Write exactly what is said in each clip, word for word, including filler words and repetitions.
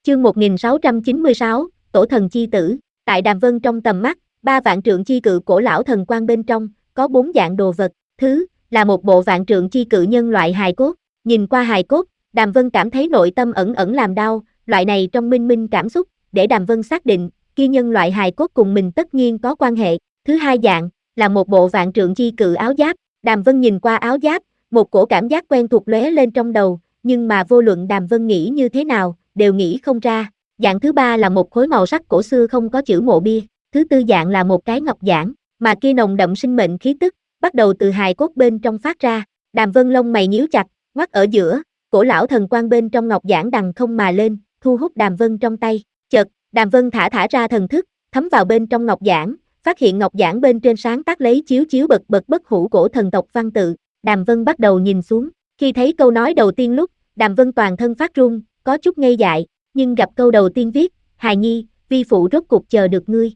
Chương một nghìn sáu trăm chín mươi sáu, Tổ thần chi tử. Tại Đàm Vân trong tầm mắt, ba vạn trượng chi cự cổ lão thần quan bên trong, có bốn dạng đồ vật. Thứ là một bộ vạn trượng chi cự nhân loại hài cốt. Nhìn qua hài cốt, Đàm Vân cảm thấy nội tâm ẩn ẩn làm đau. Loại này trong minh minh cảm xúc, để Đàm Vân xác định, kia nhân loại hài cốt cùng mình tất nhiên có quan hệ. Thứ hai dạng là một bộ vạn trượng chi cự áo giáp. Đàm Vân nhìn qua áo giáp, một cổ cảm giác quen thuộc lóe lên trong đầu, nhưng mà vô luận Đàm Vân nghĩ như thế nào, đều nghĩ không ra. Dạng thứ ba là một khối màu sắc cổ xưa không có chữ mộ bia. Thứ tư dạng là một cái ngọc giản, mà kia nồng đậm sinh mệnh khí tức, bắt đầu từ hài cốt bên trong phát ra. Đàm Vân lông mày nhíu chặt, ngoắt ở giữa, cổ lão thần quan bên trong ngọc giản đằng không mà lên, thu hút Đàm Vân trong tay. Chợt, Đàm Vân thả thả ra thần thức, thấm vào bên trong ngọc giản, phát hiện ngọc giản bên trên sáng tác lấy chiếu chiếu bật bật bất hủ cổ thần tộc văn tự. Đàm Vân bắt đầu nhìn xuống, khi thấy câu nói đầu tiên lúc, Đàm Vân toàn thân phát run, có chút ngây dại, nhưng gặp câu đầu tiên viết, hài nhi, vi phụ rốt cuộc chờ được ngươi.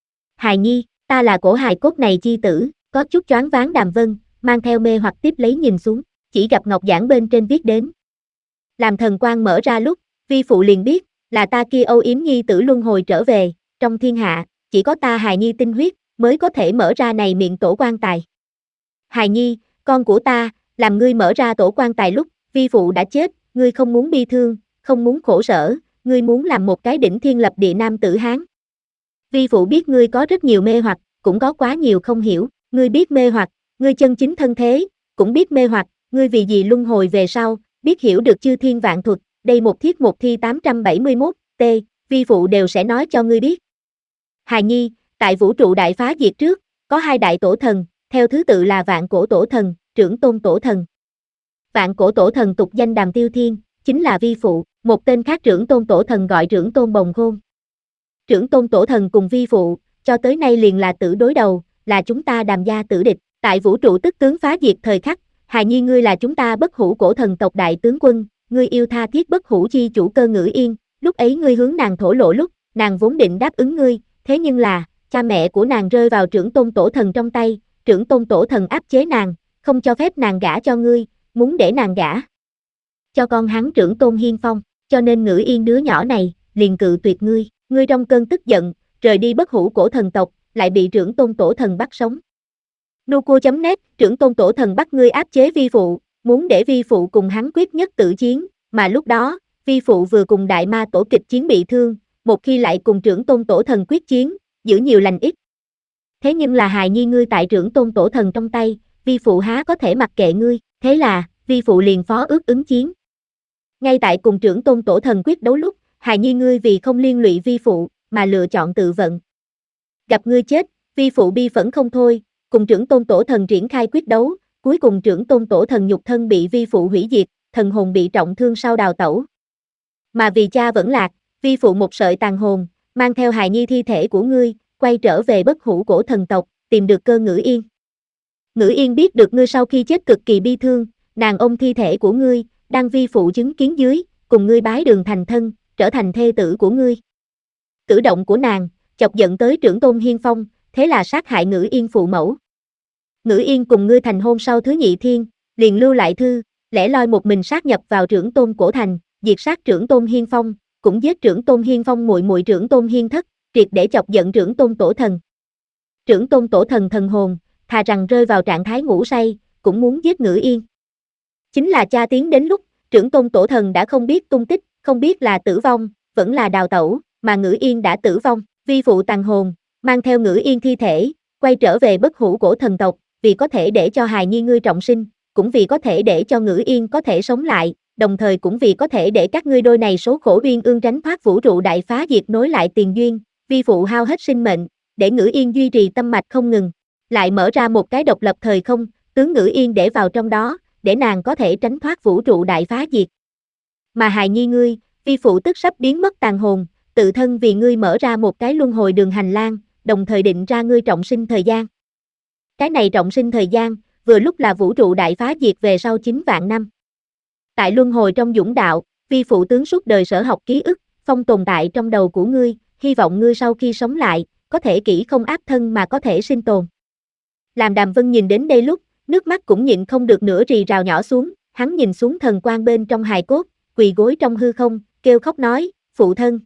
Hài nhi, ta là cổ hài cốt này chi tử, có chút choáng váng. Đàm Vân, mang theo mê hoặc tiếp lấy nhìn xuống, chỉ gặp ngọc giản bên trên viết đến. Làm thần quang mở ra lúc, vi phụ liền biết, là ta kia âu yếm nhi tử luân hồi trở về, trong thiên hạ, chỉ có ta hài nhi tinh huyết, mới có thể mở ra này miệng tổ quan tài. Hài nhi, con của ta, làm ngươi mở ra tổ quan tài lúc, vi phụ đã chết, ngươi không muốn bi thương, không muốn khổ sở, ngươi muốn làm một cái đỉnh thiên lập địa nam tử Hán. Vi phụ biết ngươi có rất nhiều mê hoặc, cũng có quá nhiều không hiểu, ngươi biết mê hoặc, ngươi chân chính thân thế, cũng biết mê hoặc, ngươi vì gì luân hồi về sau, biết hiểu được chư thiên vạn thuật, đây một thiết một thi tám trăm bảy mươi mốt, t, vi phụ đều sẽ nói cho ngươi biết. Hài nhi, tại vũ trụ đại phá diệt trước, có hai đại tổ thần, theo thứ tự là vạn cổ tổ thần, trưởng tôn tổ thần. Vạn cổ tổ thần tục danh Đàm Tiêu Thiên, chính là vi phụ, một tên khác trưởng tôn tổ thần gọi trưởng tôn Bồng Khôn. Trưởng tôn tổ thần cùng vi phụ, cho tới nay liền là tử đối đầu, là chúng ta Đàm gia tử địch, tại vũ trụ tức tướng phá diệt thời khắc, hài nhi ngươi là chúng ta bất hủ cổ thần tộc đại tướng quân, ngươi yêu tha thiết bất hủ chi chủ Cơ Ngữ Yên, lúc ấy ngươi hướng nàng thổ lộ lúc, nàng vốn định đáp ứng ngươi, thế nhưng là, cha mẹ của nàng rơi vào trưởng tôn tổ thần trong tay, trưởng tôn tổ thần áp chế nàng, không cho phép nàng gả cho ngươi, muốn để nàng gả cho con hắn trưởng tôn Hiên Phong, cho nên Ngữ Yên đứa nhỏ này, liền cự tuyệt ngươi, ngươi trong cơn tức giận, rời đi bất hủ cổ thần tộc, lại bị trưởng tôn tổ thần bắt sống. Nucua.net, trưởng tôn tổ thần bắt ngươi áp chế vi phụ, muốn để vi phụ cùng hắn quyết nhất tử chiến, mà lúc đó, vi phụ vừa cùng đại ma tổ kịch chiến bị thương, một khi lại cùng trưởng tôn tổ thần quyết chiến, giữ nhiều lành ít. Thế nhưng là hài nhi ngươi tại trưởng tôn tổ thần trong tay, vi phụ há có thể mặc kệ ngươi, thế là, vi phụ liền phó ước ứng chiến. Ngay tại cùng trưởng tôn tổ thần quyết đấu lúc, hài nhi ngươi vì không liên lụy vi phụ, mà lựa chọn tự vận. Gặp ngươi chết, vi phụ bi phẫn không thôi, cùng trưởng tôn tổ thần triển khai quyết đấu, cuối cùng trưởng tôn tổ thần nhục thân bị vi phụ hủy diệt, thần hồn bị trọng thương sau đào tẩu. Mà vì cha vẫn lạc, vi phụ một sợi tàn hồn, mang theo hài nhi thi thể của ngươi, quay trở về bất hủ cổ thần tộc, tìm được Cơ Ngữ Yên. Ngữ Yên biết được ngươi sau khi chết cực kỳ bi thương, nàng ôm thi thể của ngươi, đang vi phụ chứng kiến dưới, cùng ngươi bái đường thành thân, trở thành thê tử của ngươi. Cử động của nàng, chọc giận tới trưởng tôn Hiên Phong, thế là sát hại Ngữ Yên phụ mẫu. Ngữ Yên cùng ngươi thành hôn sau thứ nhị thiên, liền lưu lại thư, lẻ loi một mình sát nhập vào trưởng tôn cổ thành, diệt sát trưởng tôn Hiên Phong, cũng giết trưởng tôn Hiên Phong muội muội trưởng tôn Hiên Thất, triệt để chọc giận trưởng tôn tổ thần. Trưởng tôn tổ thần thần hồn, thà rằng rơi vào trạng thái ngủ say, cũng muốn giết Ngữ Yên. Chính là cha tiến đến lúc, trưởng tôn tổ thần đã không biết tung tích, không biết là tử vong, vẫn là đào tẩu, mà Ngữ Yên đã tử vong, vi phụ tàn hồn, mang theo Ngữ Yên thi thể, quay trở về bất hủ cổ thần tộc, vì có thể để cho hài nhi ngươi trọng sinh, cũng vì có thể để cho Ngữ Yên có thể sống lại, đồng thời cũng vì có thể để các ngươi đôi này số khổ uyên ương tránh thoát vũ trụ đại phá diệt nối lại tiền duyên, vi phụ hao hết sinh mệnh, để Ngữ Yên duy trì tâm mạch không ngừng, lại mở ra một cái độc lập thời không, tướng Ngữ Yên để vào trong đó, để nàng có thể tránh thoát vũ trụ đại phá diệt. Mà hài nhi ngươi, vi phụ tức sắp biến mất tàn hồn, tự thân vì ngươi mở ra một cái luân hồi đường hành lang, đồng thời định ra ngươi trọng sinh thời gian. Cái này trọng sinh thời gian, vừa lúc là vũ trụ đại phá diệt về sau chín vạn năm. Tại luân hồi trong dũng đạo, vi phụ tướng suốt đời sở học ký ức, phong tồn tại trong đầu của ngươi, hy vọng ngươi sau khi sống lại, có thể kỹ không áp thân mà có thể sinh tồn. Làm Đàm Vân nhìn đến đây lúc, nước mắt cũng nhịn không được nữa rì rào nhỏ xuống, hắn nhìn xuống thần quan bên trong hài cốt, quỳ gối trong hư không, kêu khóc nói, phụ thân.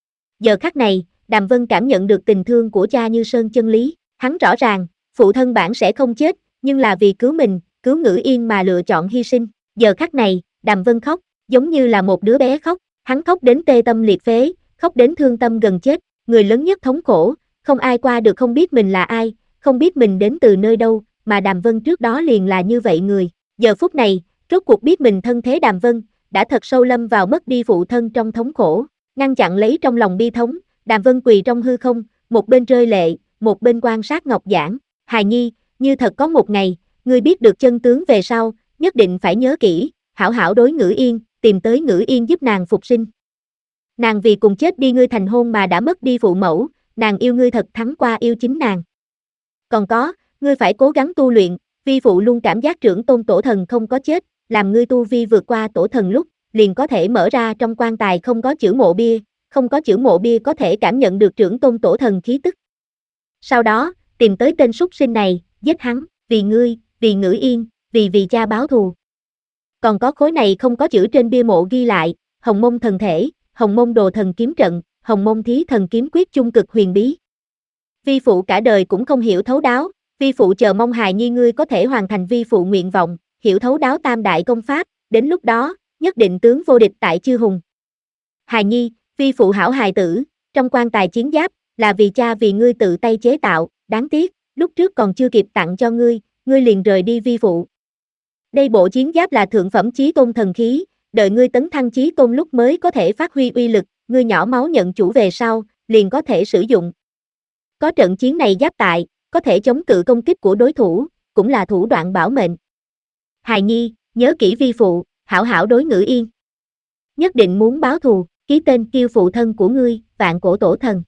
Giờ khắc này, Đàm Vân cảm nhận được tình thương của cha như sơn chân lý, hắn rõ ràng, phụ thân bản sẽ không chết, nhưng là vì cứu mình, cứu Ngữ Yên mà lựa chọn hy sinh. Giờ khắc này, Đàm Vân khóc, giống như là một đứa bé khóc, hắn khóc đến tê tâm liệt phế, khóc đến thương tâm gần chết, người lớn nhất thống khổ, không ai qua được không biết mình là ai, không biết mình đến từ nơi đâu, mà Đàm Vân trước đó liền là như vậy người. Giờ phút này, rốt cuộc biết mình thân thế Đàm Vân, đã thật sâu lâm vào mất đi phụ thân trong thống khổ, ngăn chặn lấy trong lòng bi thống, Đàm Vân quỳ trong hư không, một bên rơi lệ, một bên quan sát Ngọc Giản. Hài nhi, như thật có một ngày, ngươi biết được chân tướng về sau, nhất định phải nhớ kỹ, hảo hảo đối Ngữ Yên, tìm tới Ngữ Yên giúp nàng phục sinh. Nàng vì cùng chết đi ngươi thành hôn mà đã mất đi phụ mẫu, nàng yêu ngươi thật thắng qua yêu chính nàng. Còn có, ngươi phải cố gắng tu luyện, vi phụ luôn cảm giác trưởng tôn tổ thần không có chết, làm ngươi tu vi vượt qua tổ thần lúc, liền có thể mở ra trong quan tài không có chữ mộ bia, không có chữ mộ bia có thể cảm nhận được trưởng tôn tổ thần khí tức. Sau đó, tìm tới tên súc sinh này, giết hắn, vì ngươi, vì Ngữ Yên, vì vì cha báo thù. Còn có khối này không có chữ trên bia mộ ghi lại, Hồng Mông thần thể, Hồng Mông đồ thần kiếm trận, Hồng Mông thí thần kiếm quyết chung cực huyền bí. Vi phụ cả đời cũng không hiểu thấu đáo, vi phụ chờ mong hài nhi ngươi có thể hoàn thành vi phụ nguyện vọng, hiểu thấu đáo tam đại công pháp, đến lúc đó, nhất định tướng vô địch tại chư hùng. Hài nhi, vi phụ hảo hài tử, trong quan tài chiến giáp, là vì cha vì ngươi tự tay chế tạo, đáng tiếc, lúc trước còn chưa kịp tặng cho ngươi, ngươi liền rời đi vi phụ. Đây bộ chiến giáp là thượng phẩm chí tôn thần khí, đợi ngươi tấn thăng chí tôn lúc mới có thể phát huy uy lực, ngươi nhỏ máu nhận chủ về sau, liền có thể sử dụng. Có trận chiến này giáp tại, có thể chống cự công kích của đối thủ, cũng là thủ đoạn bảo mệnh. Hài nhi, nhớ kỹ vi phụ, hảo hảo đối Ngữ Yên. Nhất định muốn báo thù, ký tên kiêu phụ thân của ngươi, Vạn Cổ Tổ Thần.